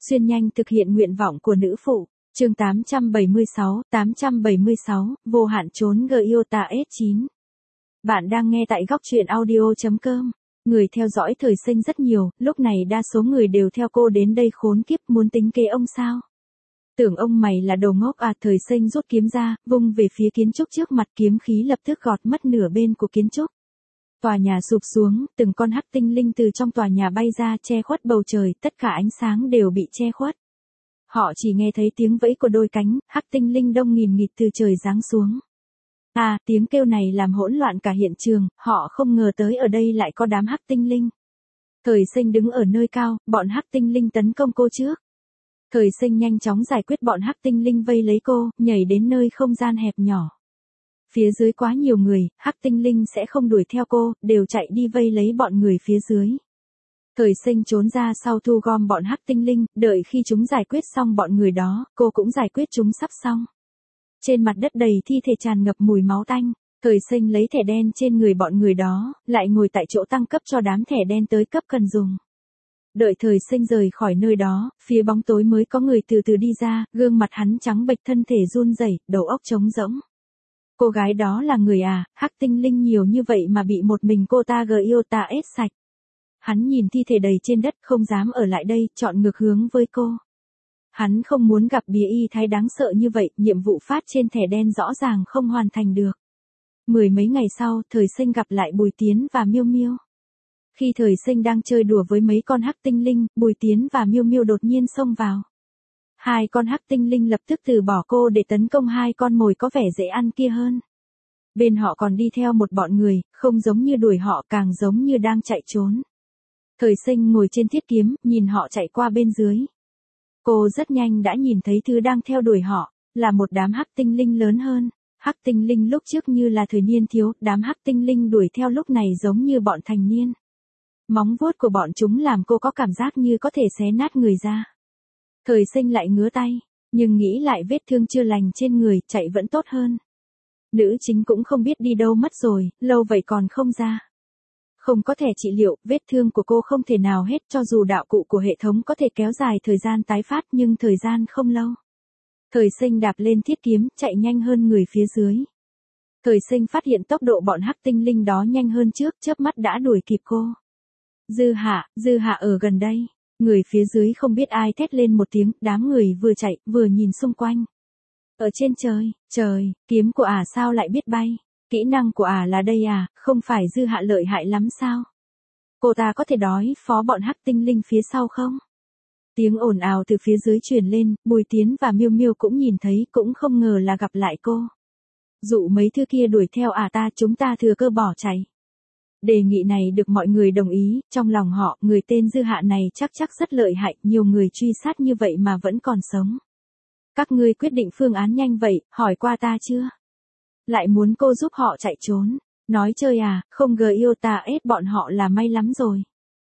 xuyên nhanh thực hiện nguyện vọng của nữ phụ. Chương 876, vô hạn trốn Gyota S9. Bạn đang nghe tại góc truyện audio.com. Người theo dõi Thời Sinh rất nhiều, lúc này đa số người đều theo cô đến đây khốn kiếp muốn tính kế ông sao. Tưởng ông mày là đồ ngốc à? Thời Sinh rút kiếm ra, vung về phía kiến trúc trước mặt, kiếm khí lập tức gọt mất nửa bên của kiến trúc. Tòa nhà sụp xuống, từng con hắc tinh linh từ trong tòa nhà bay ra che khuất bầu trời, tất cả ánh sáng đều bị che khuất. Họ chỉ nghe thấy tiếng vẫy của đôi cánh, hắc tinh linh đông nghìn nghịt từ trời giáng xuống. Tiếng kêu này làm hỗn loạn cả hiện trường, họ không ngờ tới ở đây lại có đám hắc tinh linh. Thời Sinh đứng ở nơi cao, bọn hắc tinh linh tấn công cô trước. Thời Sinh nhanh chóng giải quyết bọn hắc tinh linh vây lấy cô, nhảy đến nơi không gian hẹp nhỏ. Phía dưới quá nhiều người, hắc tinh linh sẽ không đuổi theo cô, đều chạy đi vây lấy bọn người phía dưới. Thời Sinh trốn ra sau thu gom bọn hắc tinh linh, đợi khi chúng giải quyết xong bọn người đó, cô cũng giải quyết chúng sắp xong. Trên mặt đất đầy thi thể tràn ngập mùi máu tanh, Thời Sinh lấy thẻ đen trên người bọn người đó, lại ngồi tại chỗ tăng cấp cho đám thẻ đen tới cấp cần dùng. Đợi Thời Sinh rời khỏi nơi đó, phía bóng tối mới có người từ từ đi ra, gương mặt hắn trắng bệch, thân thể run rẩy, đầu óc trống rỗng. Cô gái đó là người à? Hắc tinh linh nhiều như vậy mà bị một mình cô ta Gyota ép sạch. Hắn nhìn thi thể đầy trên đất, không dám ở lại đây, chọn ngược hướng với cô. Hắn không muốn gặp bìa y thái đáng sợ như vậy, nhiệm vụ phát trên thẻ đen rõ ràng không hoàn thành được. Mười mấy ngày sau, Thời Sinh gặp lại Bùi Tiến và Miêu Miêu. Khi Thời Sinh đang chơi đùa với mấy con hắc tinh linh, Bùi Tiến và Miêu Miêu đột nhiên xông vào. Hai con hắc tinh linh lập tức từ bỏ cô để tấn công hai con mồi có vẻ dễ ăn kia hơn. Bên họ còn đi theo một bọn người, không giống như đuổi họ, càng giống như đang chạy trốn. Thời Sinh ngồi trên thiết kiếm, nhìn họ chạy qua bên dưới. Cô rất nhanh đã nhìn thấy thứ đang theo đuổi họ, là một đám hắc tinh linh lớn hơn. Hắc tinh linh lúc trước như là thời niên thiếu, đám hắc tinh linh đuổi theo lúc này giống như bọn thành niên. Móng vuốt của bọn chúng làm cô có cảm giác như có thể xé nát người ra. Thời Sinh lại ngứa tay, nhưng nghĩ lại vết thương chưa lành trên người, chạy vẫn tốt hơn. Nữ chính cũng không biết đi đâu mất rồi, lâu vậy còn không ra. Không có thẻ trị liệu, vết thương của cô không thể nào hết, cho dù đạo cụ của hệ thống có thể kéo dài thời gian tái phát nhưng thời gian không lâu. Thời Sinh đạp lên thiết kiếm, chạy nhanh hơn người phía dưới. Thời Sinh phát hiện tốc độ bọn hắc tinh linh đó nhanh hơn trước, chớp mắt đã đuổi kịp cô. Dư Hạ ở gần đây. Người phía dưới không biết ai thét lên một tiếng, đám người vừa chạy, vừa nhìn xung quanh. Ở trên trời, kiếm của sao lại biết bay? Kỹ năng của là đây à? Không phải Dư Hạ lợi hại lắm sao? Cô ta có thể đối phó bọn hắc tinh linh phía sau không? Tiếng ồn ào từ phía dưới truyền lên, Bùi Tiến và Miêu Miêu cũng nhìn thấy, cũng không ngờ là gặp lại cô. Dụ mấy thứ kia đuổi theo chúng ta thừa cơ bỏ chạy. Đề nghị này được mọi người đồng ý, trong lòng họ, người tên Dư Hạ này chắc rất lợi hại, nhiều người truy sát như vậy mà vẫn còn sống. Các ngươi quyết định phương án nhanh vậy, hỏi qua ta chưa? Lại muốn cô giúp họ chạy trốn. Nói chơi à, không Gyota ép bọn họ là may lắm rồi.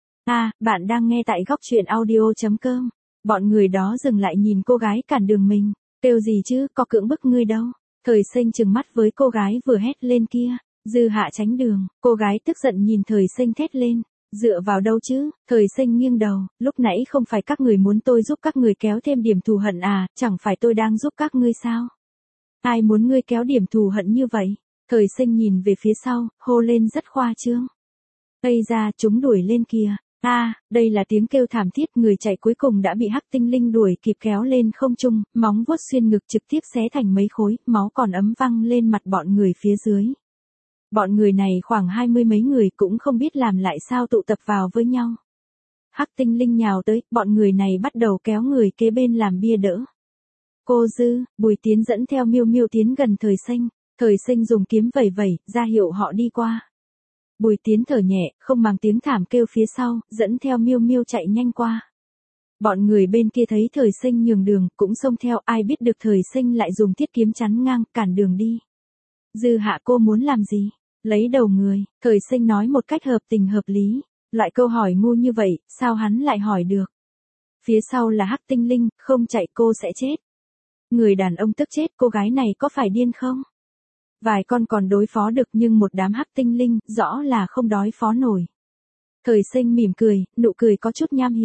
Bạn đang nghe tại góc truyện audio.com. Bọn người đó dừng lại nhìn cô gái cản đường mình. Kêu gì chứ, có cưỡng bức ngươi đâu. Thời Sinh trừng mắt với cô gái vừa hét lên kia. Dư Hạ tránh đường, cô gái tức giận nhìn Thời Sinh thét lên. Dựa vào đâu chứ? Thời Sinh nghiêng đầu, lúc nãy không phải các người muốn tôi giúp các người kéo thêm điểm thù hận à, chẳng phải tôi đang giúp các ngươi sao? Ai muốn ngươi kéo điểm thù hận như vậy? Thời Sinh nhìn về phía sau, hô lên rất khoa trương. Ây ra, chúng đuổi lên kìa. Đây là tiếng kêu thảm thiết, người chạy cuối cùng đã bị hắc tinh linh đuổi kịp kéo lên không trung, móng vuốt xuyên ngực trực tiếp xé thành mấy khối, máu còn ấm văng lên mặt bọn người phía dưới. Bọn người này khoảng 20 mấy người cũng không biết làm lại sao tụ tập vào với nhau. Hắc tinh linh nhào tới, bọn người này bắt đầu kéo người kế bên làm bia đỡ. Cô Bùi Tiến dẫn theo Miêu Miêu tiến gần Thời Sinh. Thời Sinh dùng kiếm vẩy vẩy, ra hiệu họ đi qua. Bùi Tiến thở nhẹ, không màng tiếng thảm kêu phía sau, dẫn theo Miêu Miêu chạy nhanh qua. Bọn người bên kia thấy Thời Sinh nhường đường, cũng xông theo, ai biết được Thời Sinh lại dùng thiết kiếm chắn ngang, cản đường đi. Dư Hạ, cô muốn làm gì? Lấy đầu người, Thời Sinh nói một cách hợp tình hợp lý. Loại câu hỏi ngu như vậy, sao hắn lại hỏi được? Phía sau là hắc tinh linh, không chạy cô sẽ chết. Người đàn ông tức chết, cô gái này có phải điên không? Vài con còn đối phó được nhưng một đám hắc tinh linh, rõ là không đối phó nổi. Thời Sinh mỉm cười, nụ cười có chút nham hiểm.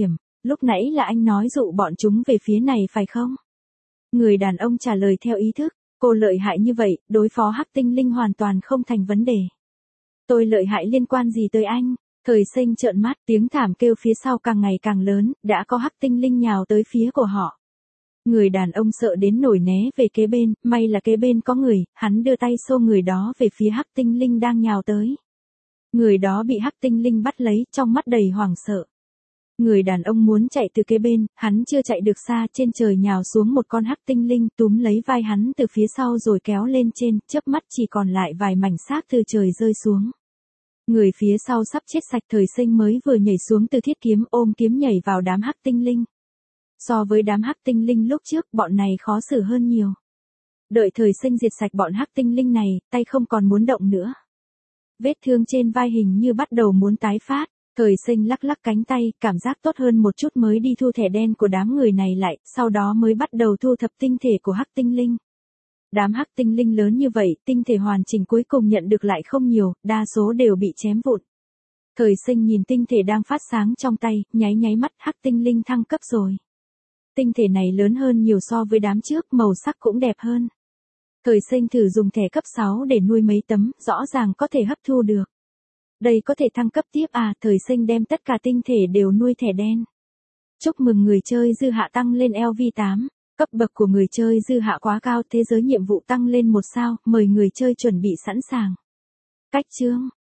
lúc nãy là anh nói dụ bọn chúng về phía này phải không? Người đàn ông trả lời theo ý thức, cô lợi hại như vậy, đối phó hắc tinh linh hoàn toàn không thành vấn đề. Tôi lợi hại liên quan gì tới anh? Thời Sinh trợn mắt, tiếng thảm kêu phía sau càng ngày càng lớn, đã có hắc tinh linh nhào tới phía của họ. Người đàn ông sợ đến nổi né về kế bên, may là kế bên có người, hắn đưa tay xô người đó về phía hắc tinh linh đang nhào tới. Người đó bị hắc tinh linh bắt lấy, trong mắt đầy hoảng sợ. Người đàn ông muốn chạy từ kế bên, hắn chưa chạy được xa, trên trời nhào xuống một con hắc tinh linh túm lấy vai hắn từ phía sau rồi kéo lên trên, chớp mắt chỉ còn lại vài mảnh xác từ trời rơi xuống. Người phía sau sắp chết sạch. Thời Sinh mới vừa nhảy xuống từ thiết kiếm, ôm kiếm nhảy vào đám hắc tinh linh. So với đám hắc tinh linh lúc trước, bọn này khó xử hơn nhiều. Đợi Thời Sinh diệt sạch bọn hắc tinh linh này, tay không còn muốn động nữa. Vết thương trên vai hình như bắt đầu muốn tái phát. Thời Sinh lắc lắc cánh tay, cảm giác tốt hơn một chút mới đi thu thẻ đen của đám người này lại, sau đó mới bắt đầu thu thập tinh thể của hắc tinh linh. Đám hắc tinh linh lớn như vậy, tinh thể hoàn chỉnh cuối cùng nhận được lại không nhiều, đa số đều bị chém vụn. Thời Sinh nhìn tinh thể đang phát sáng trong tay, nháy nháy mắt, hắc tinh linh thăng cấp rồi. Tinh thể này lớn hơn nhiều so với đám trước, màu sắc cũng đẹp hơn. Thời Sinh thử dùng thẻ cấp 6 để nuôi mấy tấm, rõ ràng có thể hấp thu được. Đây có thể thăng cấp tiếp à? Thời Sinh đem tất cả tinh thể đều nuôi thẻ đen. Chúc mừng người chơi dư hạ tăng lên LV8. Cấp bậc của người chơi dư hạ quá cao, thế giới nhiệm vụ tăng lên 1 sao, mời người chơi chuẩn bị sẵn sàng. Cách chương